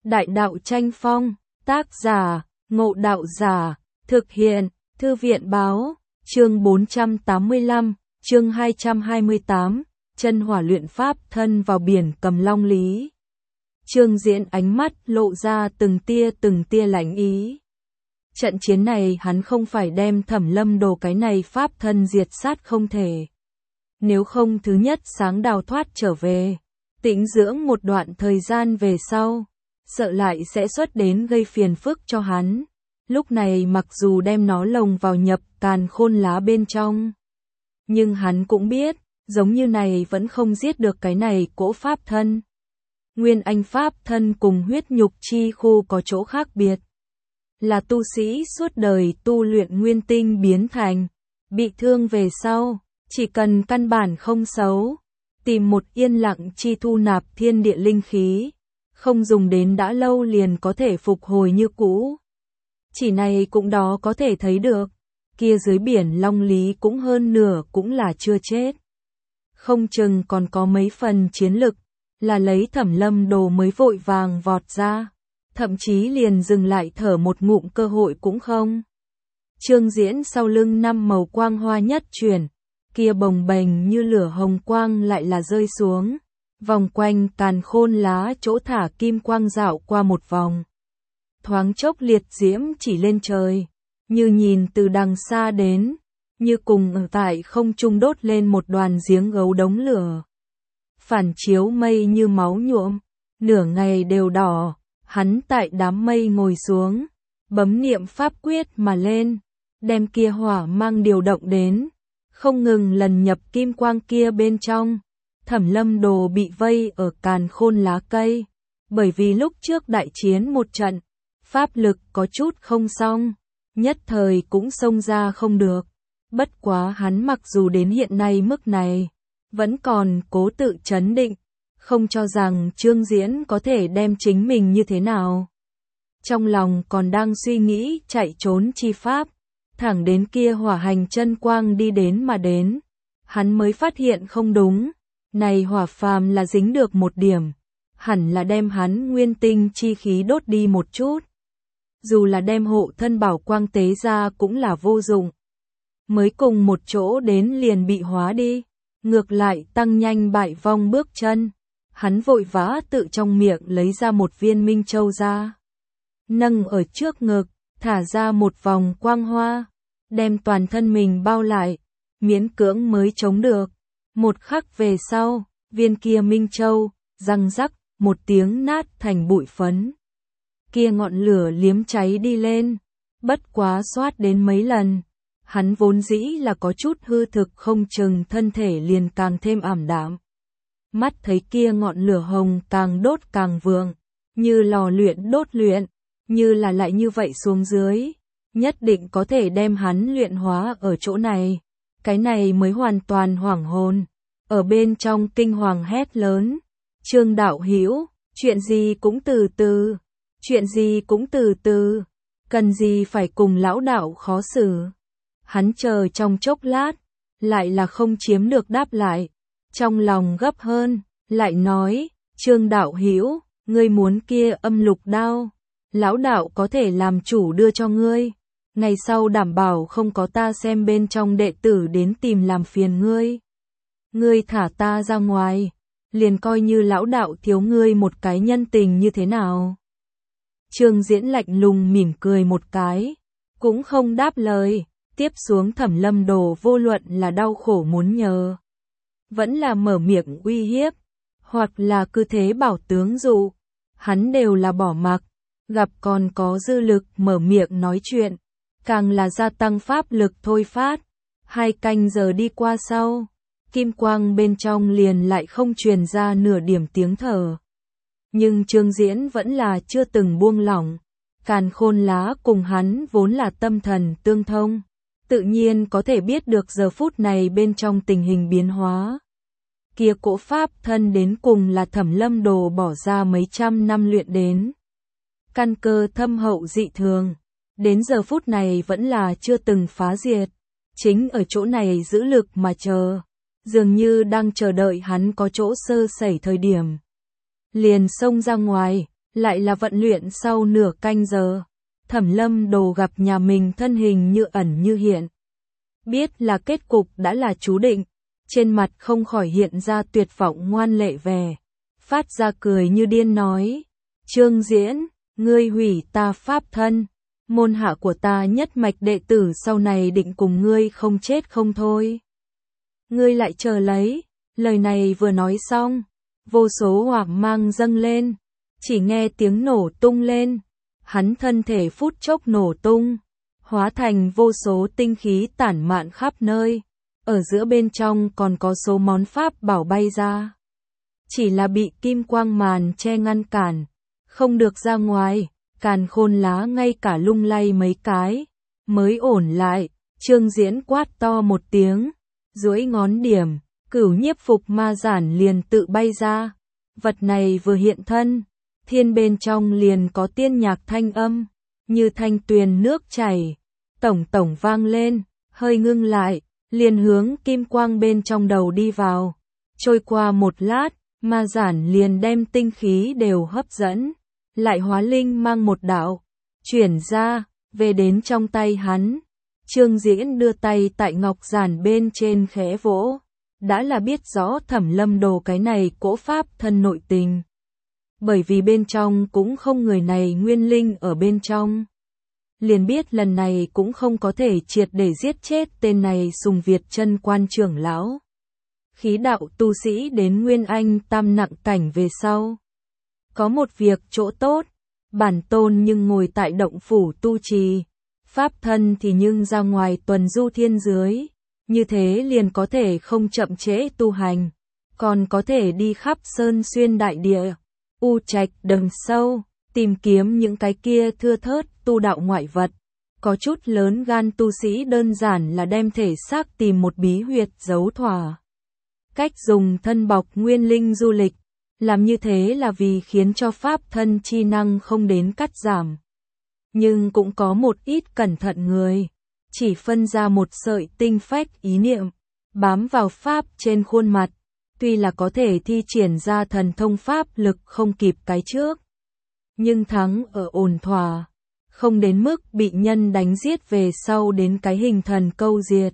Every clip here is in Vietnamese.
Đại đạo tranh phong, tác giả, Ngộ Đạo Giả, thực hiện, Thư viện báo, chương 485, chương 228, chân hỏa luyện pháp thân vào biển Cầm Long Lý. Trương Diễn ánh mắt lộ ra từng tia lạnh ý. Trận chiến này hắn không phải đem Thẩm Lâm Đồ cái này pháp thân diệt sát không thể. Nếu không thứ nhất sáng đào thoát trở về, tĩnh dưỡng một đoạn thời gian về sau, sợ lại sẽ xuất đến gây phiền phức cho hắn. Lúc này mặc dù đem nó lồng vào nhập càn khôn lá bên trong, nhưng hắn cũng biết, giống như này vẫn không giết được cái này cỗ pháp thân. Nguyên anh pháp thân cùng huyết nhục chi khu có chỗ khác biệt. Là tu sĩ suốt đời tu luyện nguyên tinh biến thành, bị thương về sau, chỉ cần căn bản không xấu, tìm một yên lặng chi thu nạp thiên địa linh khí, không dùng đến đã lâu liền có thể phục hồi như cũ. Chỉ này cũng đó có thể thấy được, kia dưới biển Long Lý cũng hơn nửa cũng là chưa chết. Không chừng còn có mấy phần chiến lực, là lấy Thẩm Lâm Đồ mới vội vàng vọt ra, thậm chí liền dừng lại thở một ngụm cơ hội cũng không. Trương Diễn sau lưng năm màu quang hoa nhất chuyển, kia bồng bềnh như lửa hồng quang lại là rơi xuống, vòng quanh càn khôn lá chỗ thả kim quang dạo qua một vòng. Thoáng chốc liệt diễm chỉ lên trời, như nhìn từ đằng xa đến, như cùng ở tại không trung đốt lên một đoàn giếng gấu đống lửa. Phản chiếu mây như máu nhuộm, nửa ngày đều đỏ, hắn tại đám mây ngồi xuống, bấm niệm pháp quyết mà lên, đem kia hỏa mang điều động đến, không ngừng lần nhập kim quang kia bên trong. Thẩm Lâm Đồ bị vây ở càn khôn lá cây, bởi vì lúc trước đại chiến một trận, pháp lực có chút không xong, nhất thời cũng xông ra không được. Bất quá hắn mặc dù đến hiện nay mức này, vẫn còn cố tự trấn định, không cho rằng Trương Diễn có thể đem chính mình như thế nào. Trong lòng còn đang suy nghĩ chạy trốn chi pháp, thẳng đến kia hỏa hành chân quang đi đến mà đến, hắn mới phát hiện không đúng, này hỏa phàm là dính được một điểm, hẳn là đem hắn nguyên tinh chi khí đốt đi một chút. Dù là đem hộ thân bảo quang tế ra cũng là vô dụng. Mới cùng một chỗ đến liền bị hóa đi, ngược lại tăng nhanh bại vong bước chân. Hắn vội vã tự trong miệng lấy ra một viên minh châu ra, nâng ở trước ngực, thả ra một vòng quang hoa, đem toàn thân mình bao lại, miễn cưỡng mới chống được. Một khắc về sau, viên kia minh châu, răng rắc, một tiếng nát thành bụi phấn. Kia ngọn lửa liếm cháy đi lên, bất quá xoát đến mấy lần. Hắn vốn dĩ là có chút hư thực không chừng thân thể liền càng thêm ảm đạm. Mắt thấy kia ngọn lửa hồng càng đốt càng vượng, như lò luyện đốt luyện, như là lại như vậy xuống dưới, nhất định có thể đem hắn luyện hóa ở chỗ này. Cái này mới hoàn toàn hoảng hồn, ở bên trong kinh hoàng hét lớn, Trương đạo hữu, chuyện gì cũng từ từ, chuyện gì cũng từ từ, cần gì phải cùng lão đạo khó xử. Hắn chờ trong chốc lát, lại là không chiếm được đáp lại, trong lòng gấp hơn, lại nói, Trương đạo hữu, ngươi muốn kia âm lục đao, lão đạo có thể làm chủ đưa cho ngươi, ngày sau đảm bảo không có ta xem bên trong đệ tử đến tìm làm phiền ngươi. Ngươi thả ta ra ngoài, liền coi như lão đạo thiếu ngươi một cái nhân tình như thế nào. Trương Diễn lạnh lùng mỉm cười một cái, cũng không đáp lời. Tiếp xuống Thẩm Lâm Đồ vô luận là đau khổ muốn nhờ, vẫn là mở miệng uy hiếp, hoặc là cứ thế bảo tướng dụ, hắn đều là bỏ mặc, gặp còn có dư lực mở miệng nói chuyện, càng là gia tăng pháp lực thôi phát. 2 canh giờ đi qua sau, kim quang bên trong liền lại không truyền ra nửa điểm tiếng thở. Nhưng Trương Diễn vẫn là chưa từng buông lỏng, càn khôn lá cùng hắn vốn là tâm thần tương thông, tự nhiên có thể biết được giờ phút này bên trong tình hình biến hóa. Kia cỗ pháp thân đến cùng là Thẩm Lâm Đồ bỏ ra mấy trăm năm luyện đến. Căn cơ thâm hậu dị thường, đến giờ phút này vẫn là chưa từng phá diệt, chính ở chỗ này giữ lực mà chờ, dường như đang chờ đợi hắn có chỗ sơ sẩy thời điểm. Liền xông ra ngoài, Lại là vận luyện sau nửa canh giờ, Thẩm Lâm Đồ gặp nhà mình thân hình như ẩn như hiện. Biết là kết cục đã là chú định, trên mặt không khỏi hiện ra tuyệt vọng ngoan lệ vẻ, phát ra cười như điên nói, Trương Diễn, ngươi hủy ta pháp thân, môn hạ của ta nhất mạch đệ tử sau này định cùng ngươi không chết không thôi. Ngươi lại chờ lấy, lời này vừa nói xong, vô số hỏa mang dâng lên, chỉ nghe tiếng nổ tung lên, hắn thân thể phút chốc nổ tung, hóa thành vô số tinh khí tản mạn khắp nơi, ở giữa bên trong còn có số món pháp bảo bay ra. Chỉ là bị kim quang màn che ngăn cản, không được ra ngoài, Càn Khôn Lá ngay cả lung lay mấy cái, mới ổn lại. Trương Diễn quát to một tiếng, duỗi ngón điểm, Cửu Nhiếp Phục Ma Giản liền tự bay ra. Vật này vừa hiện thân, thiên bên trong liền có tiên nhạc thanh âm, như thanh tuyền nước chảy, tổng tổng vang lên, hơi ngưng lại, liền hướng kim quang bên trong đầu đi vào. Trôi qua một lát, ma giản liền đem tinh khí đều hấp dẫn, lại hóa linh mang một đạo, chuyển ra, về đến trong tay hắn. Trương Diễn đưa tay tại ngọc giản bên trên khẽ vỗ, đã là biết rõ Thẩm Lâm Đồ cái này cỗ pháp thân nội tình. Bởi vì bên trong cũng không người này nguyên linh ở bên trong. Liền biết lần này cũng không có thể triệt để giết chết tên này Sùng Việt Chân Quan trưởng lão. Khí đạo tu sĩ đến Nguyên Anh tam nặng cảnh về sau. Có một việc chỗ tốt, bản tôn nhưng ngồi tại động phủ tu trì, pháp thân thì nhưng ra ngoài tuần du thiên dưới, như thế liền có thể không chậm trễ tu hành, còn có thể đi khắp sơn xuyên đại địa, u trạch đầm sâu, tìm kiếm những cái kia thưa thớt tu đạo ngoại vật. Có chút lớn gan tu sĩ đơn giản là đem thể xác tìm một bí huyệt giấu thỏa. Cách dùng thân bọc nguyên linh du lịch, làm như thế là vì khiến cho pháp thân chi năng không đến cắt giảm. Nhưng cũng có một ít cẩn thận người, chỉ phân ra một sợi tinh phách ý niệm, bám vào pháp trên khuôn mặt, tuy là có thể thi triển ra thần thông pháp lực không kịp cái trước. Nhưng thắng ở ổn thỏa, không đến mức bị nhân đánh giết về sau đến cái hình thần câu diệt.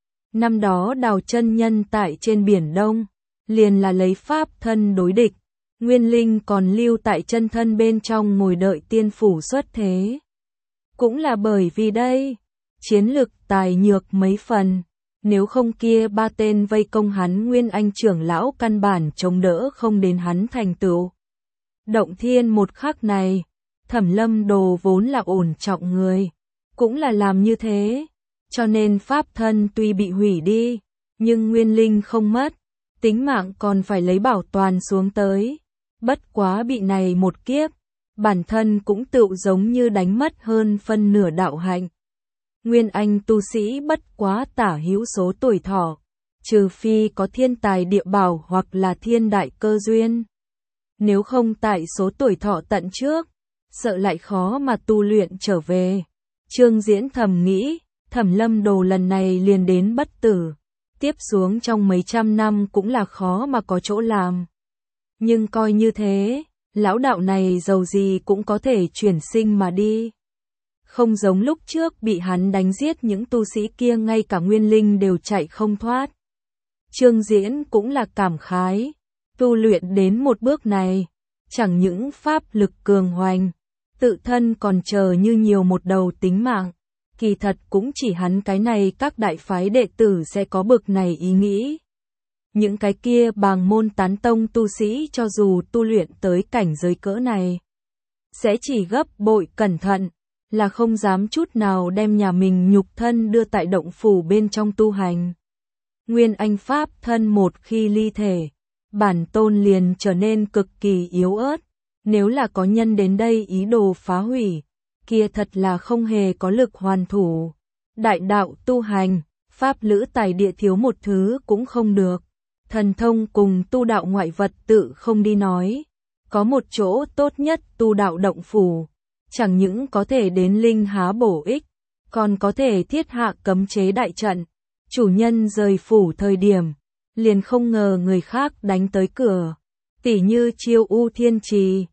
Năm đó Đào chân nhân tại trên Biển Đông, liền là lấy pháp thân đối địch, nguyên linh còn lưu tại chân thân bên trong ngồi đợi tiên phủ xuất thế. Cũng là bởi vì đây, chiến lực tài nhược mấy phần, nếu không kia ba tên vây công hắn Nguyên Anh trưởng lão căn bản chống đỡ không đến hắn thành tựu. Động thiên một khắc này, Thẩm Lâm Đồ vốn là ổn trọng người, cũng là làm như thế, cho nên pháp thân tuy bị hủy đi, nhưng nguyên linh không mất, tính mạng còn phải lấy bảo toàn xuống tới. Bất quá bị này một kiếp, bản thân cũng tựu giống như đánh mất hơn phân nửa đạo hạnh. Nguyên Anh tu sĩ bất quá tả hữu số tuổi thọ, trừ phi có thiên tài địa bảo hoặc là thiên đại cơ duyên. Nếu không tại số tuổi thọ tận trước, sợ lại khó mà tu luyện trở về. Trương Diễn thầm nghĩ, Thẩm Lâm Đồ lần này liền đến bất tử, tiếp xuống trong mấy trăm năm cũng là khó mà có chỗ làm. Nhưng coi như thế, lão đạo này dầu gì cũng có thể chuyển sinh mà đi. Không giống lúc trước bị hắn đánh giết những tu sĩ kia ngay cả nguyên linh đều chạy không thoát. Trương Diễn cũng là cảm khái, tu luyện đến một bước này, chẳng những pháp lực cường hoành, tự thân còn chờ như nhiều một đầu tính mạng. Kỳ thật cũng chỉ hắn cái này các đại phái đệ tử sẽ có bực này ý nghĩ. Những cái kia bàng môn tán tông tu sĩ cho dù tu luyện tới cảnh giới cỡ này, sẽ chỉ gấp bội cẩn thận, là không dám chút nào đem nhà mình nhục thân đưa tại động phủ bên trong tu hành. Nguyên Anh pháp thân một khi ly thể, bản tôn liền trở nên cực kỳ yếu ớt, nếu là có nhân đến đây ý đồ phá hủy, kia thật là không hề có lực hoàn thủ. Đại đạo tu hành, pháp lữ tài địa thiếu một thứ cũng không được. Thần thông cùng tu đạo ngoại vật tự không đi nói. Có một chỗ tốt nhất tu đạo động phủ, chẳng những có thể đến linh há bổ ích, còn có thể thiết hạ cấm chế đại trận. Chủ nhân rời phủ thời điểm, liền không ngờ người khác đánh tới cửa. Tỉ như Chiêu U Thiên Trì,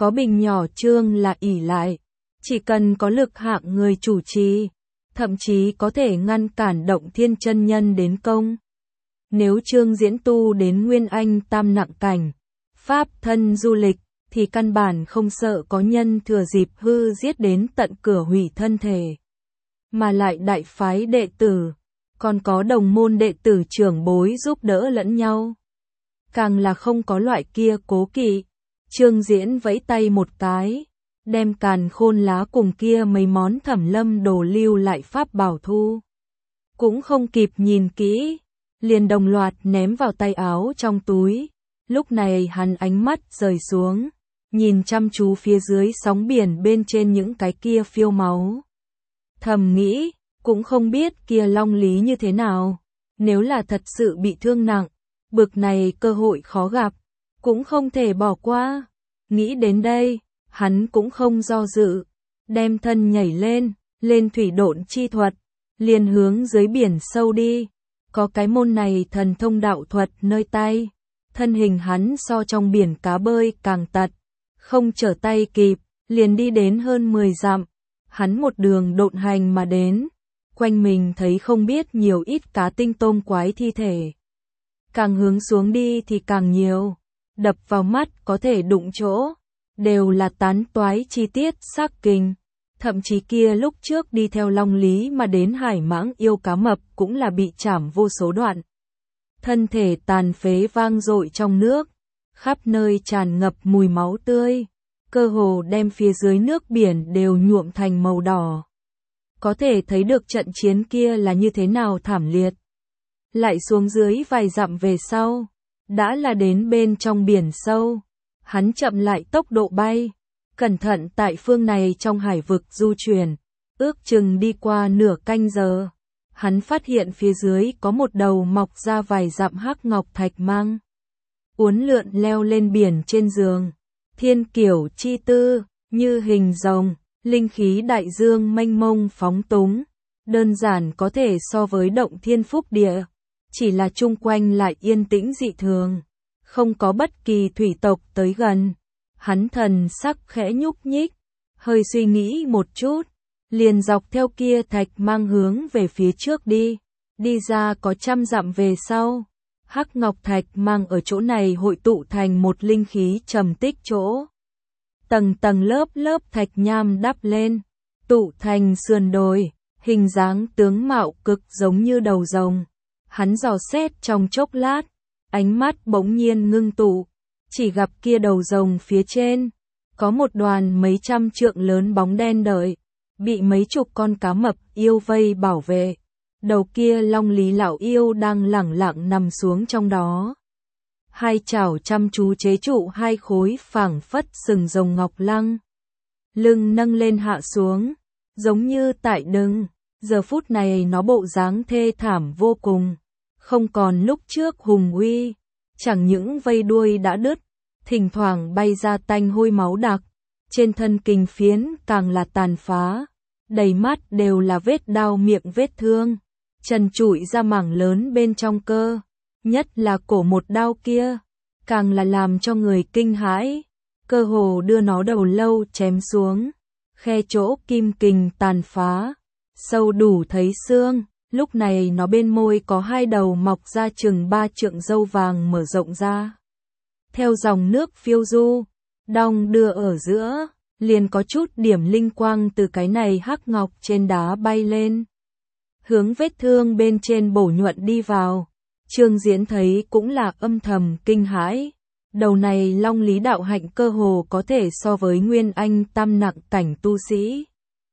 có bình nhỏ Trương là ỷ lại, chỉ cần có lực hạng người chủ trì, thậm chí có thể ngăn cản Động Thiên chân nhân đến công. Nếu Trương Diễn tu đến Nguyên Anh tam nặng cảnh, pháp thân du lịch, thì căn bản không sợ có nhân thừa dịp hư giết đến tận cửa hủy thân thể. Mà lại đại phái đệ tử, còn có đồng môn đệ tử trưởng bối giúp đỡ lẫn nhau. Càng là không có loại kia cố kỵ. Trương Diễn vẫy tay một cái, đem càn khôn lá cùng kia mấy món Thẩm Lâm đồ lưu lại pháp bảo thu. Cũng không kịp nhìn kỹ, liền đồng loạt ném vào tay áo trong túi. Lúc này hắn ánh mắt rời xuống, nhìn chăm chú phía dưới sóng biển bên trên những cái kia phiêu máu. Thầm nghĩ, cũng không biết kia Long Lý như thế nào, nếu là thật sự bị thương nặng, bực này cơ hội khó gặp, cũng không thể bỏ qua. Nghĩ đến đây, hắn cũng không do dự, đem thân nhảy lên thủy độn chi thuật, liền hướng dưới biển sâu đi. Có cái môn này thần thông đạo thuật nơi tay, thân hình hắn so trong biển cá bơi càng tật, không trở tay kịp, liền đi đến hơn 10 dặm. Hắn một đường độn hành mà đến, quanh mình thấy không biết nhiều ít cá tinh tôm quái thi thể. Càng hướng xuống đi thì càng nhiều, đập vào mắt có thể đụng chỗ, đều là tán toái chi tiết sắc kinh. Thậm chí kia lúc trước đi theo Long Lý mà đến hải mãng yêu cá mập cũng là bị chảm vô số đoạn. Thân thể tàn phế vang dội trong nước, khắp nơi tràn ngập mùi máu tươi, cơ hồ đem phía dưới nước biển đều nhuộm thành màu đỏ. Có thể thấy được trận chiến kia là như thế nào thảm liệt. Lại xuống dưới vài dặm về sau, đã là đến bên trong biển sâu. Hắn chậm lại tốc độ bay, cẩn thận tại phương này trong hải vực du chuyển, ước chừng đi qua nửa canh giờ. Hắn phát hiện phía dưới có một đầu mọc ra vài dặm hắc ngọc thạch mang. Uốn lượn leo lên biển trên giường, thiên kiểu chi tư, như hình rồng, linh khí đại dương mênh mông phóng túng, đơn giản có thể so với Động Thiên Phúc Địa, chỉ là chung quanh lại yên tĩnh dị thường, không có bất kỳ thủy tộc tới gần. Hắn thần sắc khẽ nhúc nhích, hơi suy nghĩ một chút, liền dọc theo kia thạch mang hướng về phía trước đi ra có 100 dặm về sau. Hắc ngọc thạch mang ở chỗ này hội tụ thành một linh khí trầm tích chỗ. Tầng tầng lớp lớp thạch nham đắp lên, tụ thành sườn đồi, hình dáng tướng mạo cực giống như đầu rồng. Hắn dò xét trong chốc lát, ánh mắt bỗng nhiên ngưng tụ, chỉ gặp kia đầu rồng phía trên, có một đoàn mấy trăm trượng lớn bóng đen đợi, bị mấy chục con cá mập yêu vây bảo vệ. Đầu kia Long Lý lão yêu đang lẳng lặng nằm xuống trong đó. Hai chảo chăm chú chế trụ hai khối phảng phất sừng rồng ngọc lăng. Lưng nâng lên hạ xuống, giống như tại đưng. Giờ phút này nó bộ dáng thê thảm vô cùng, không còn lúc trước hùng uy. Chẳng những vây đuôi đã đứt, thỉnh thoảng bay ra tanh hôi máu đặc. Trên thân kình phiến càng là tàn phá, đầy mắt đều là vết đao miệng vết thương. Trần trụi ra mảng lớn bên trong cơ, nhất là cổ một đao kia, càng là làm cho người kinh hãi, cơ hồ đưa nó đầu lâu chém xuống, khe chỗ kim kình tàn phá, sâu đủ thấy xương. Lúc này nó bên môi có hai đầu mọc ra chừng 3 trượng râu vàng mở rộng ra. Theo dòng nước phiêu du, đong đưa ở giữa, liền có chút điểm linh quang từ cái này hắc ngọc trên đá bay lên. Hướng vết thương bên trên bổ nhuận đi vào. Trương Diễn thấy cũng là âm thầm kinh hãi. Đầu này Long Lý đạo hạnh cơ hồ có thể so với Nguyên Anh tam nặng cảnh tu sĩ.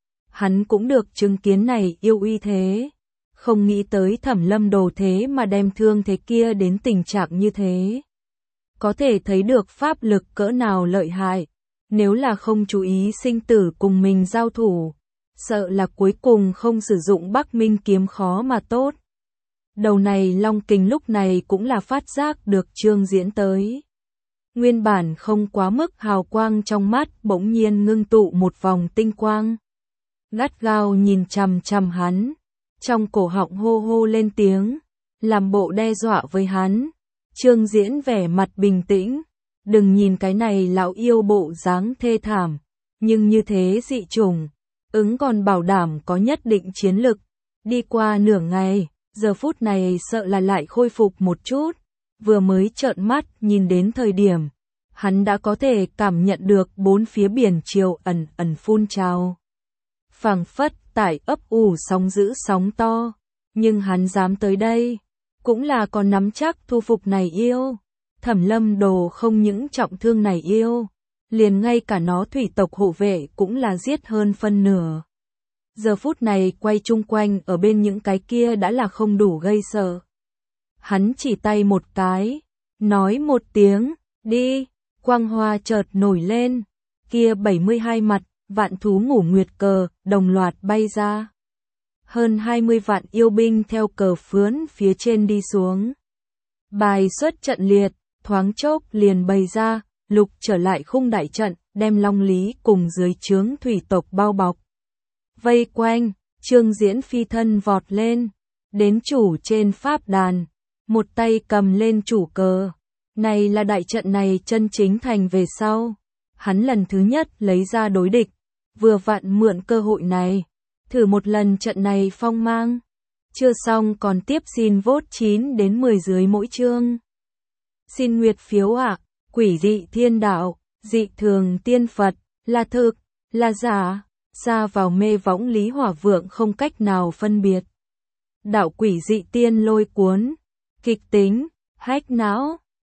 Hắn cũng được chứng kiến này yêu uy thế. Không nghĩ tới Thẩm Lâm đồ thế mà đem thương thế kia đến tình trạng như thế. Có thể thấy được pháp lực cỡ nào lợi hại. Nếu là không chú ý sinh tử cùng mình giao thủ, sợ là cuối cùng không sử dụng Bắc Minh kiếm khó mà tốt. Đầu này Long Kình lúc này cũng là phát giác được Trương Diễn tới. Nguyên bản không quá mức hào quang trong mắt bỗng nhiên ngưng tụ một vòng tinh quang. Gắt gao nhìn chằm chằm hắn, trong cổ họng hô hô lên tiếng, làm bộ đe dọa với hắn. Trương Diễn vẻ mặt bình tĩnh, Đừng nhìn cái này lão yêu bộ dáng thê thảm, nhưng như thế dị chủng, ứng còn bảo đảm có nhất định chiến lực. Đi qua nửa ngày, giờ phút này sợ là lại khôi phục một chút, vừa mới trợn mắt nhìn đến thời điểm, hắn đã có thể cảm nhận được bốn phía biển triều ẩn ẩn phun trào. Phảng phất tại ấp ủ sóng dữ sóng to, nhưng hắn dám tới đây, cũng là còn nắm chắc thu phục này yêu. Thẩm Lâm Đồ không những trọng thương này yêu, liền ngay cả nó thủy tộc hộ vệ cũng là giết hơn phân nửa. Giờ phút này quay chung quanh ở bên những cái kia đã là không đủ gây sợ. Hắn chỉ tay một cái, nói một tiếng, đi, quang hoa chợt nổi lên, kia 72 mặt, vạn thú ngủ nguyệt cờ, đồng loạt bay ra. Hơn 20 vạn yêu binh theo cờ phướn phía trên đi xuống. Bài xuất trận liệt, thoáng chốc liền bày ra, lục trở lại khung đại trận, đem Long Lý cùng dưới trướng thủy tộc bao bọc. Vây quanh, Trương Diễn phi thân vọt lên, đến chủ trên pháp đàn, một tay cầm lên chủ cờ. Này là đại trận này chân chính thành về sau. Hắn lần thứ nhất lấy ra đối địch, vừa vặn mượn cơ hội này, thử một lần trận này phong mang. Chưa xong còn tiếp xin vote 9 đến 10 dưới mỗi chương. Xin nguyệt phiếu ạ, quỷ dị thiên đạo, dị thường tiên Phật, là thực, là giả, xa vào mê võng Lý Hỏa Vượng không cách nào phân biệt. Đạo quỷ dị tiên lôi cuốn, kịch tính, hách não.